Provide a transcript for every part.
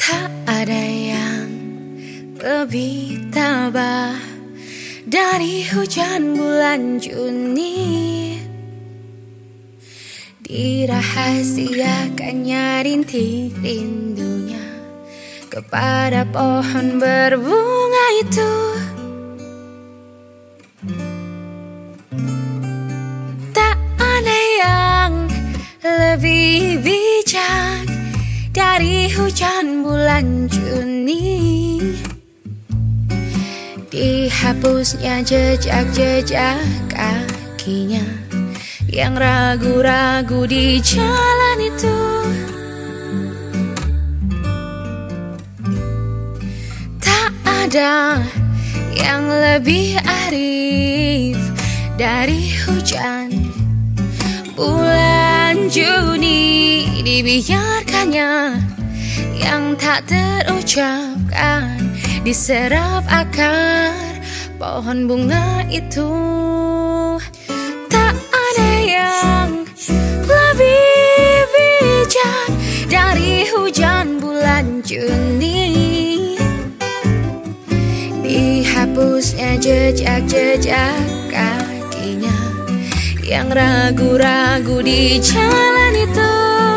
Tak ada yang lebih tabah dari hujan bulan Juni. Dirahasiakannya rintik rindunya kepada pohon berbunga itu. Tak ada yang lebih bijak dari hujan bulan Juni. Dihapusnya jejak-jejak kakinya yang ragu-ragu di jalan itu. Tak ada yang lebih arif dari hujan bulan Juni. Dibiarkannya yang tak terucapkan diserap akar pohon bunga itu. Tak ada yang lebih bijak dari hujan bulan Juni. Dihapusnya jejak-jejak kakinya yang ragu-ragu di jalan itu.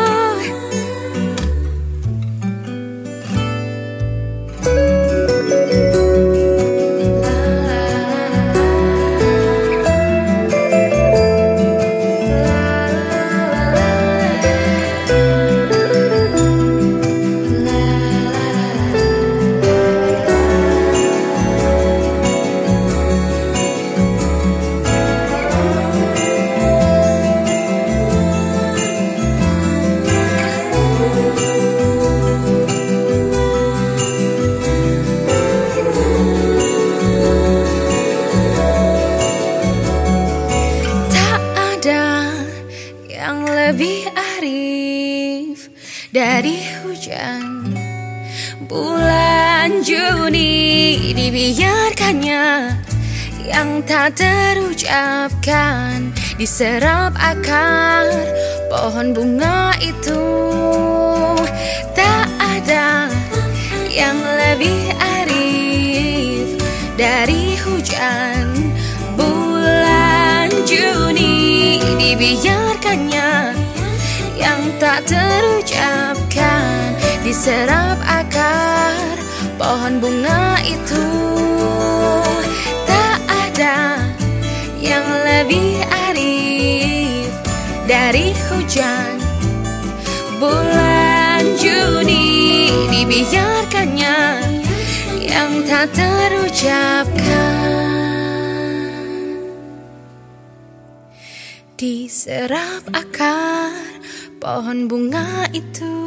Yang lebih arif dari hujan bulan Juni. Dibiarkannya yang tak terucapkan diserap akar pohon bunga itu. Tak ada yang lebih arif dari hujan bulan Juni. Dibiarkannya yang tak terucapkan diserap akar pohon bunga itu. Tak ada yang lebih arif dari hujan bulan Juni. Dibiarkannya yang tak terucapkan diserap akar pohon bunga itu.